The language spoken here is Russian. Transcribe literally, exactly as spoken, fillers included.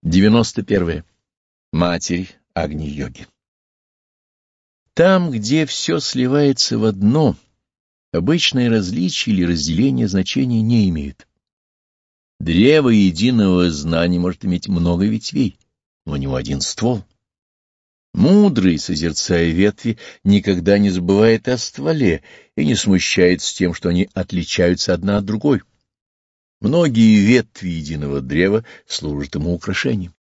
девяносто первое. Матерь Агни-йоги. Там, где все сливается в одно, обычные различия или разделения значения не имеют. Древо единого знания может иметь много ветвей, но у него один ствол. Мудрый, созерцая ветви, никогда не забывает о стволе и не смущается тем, что они отличаются одна от другой. Многие ветви единого древа служат ему украшением.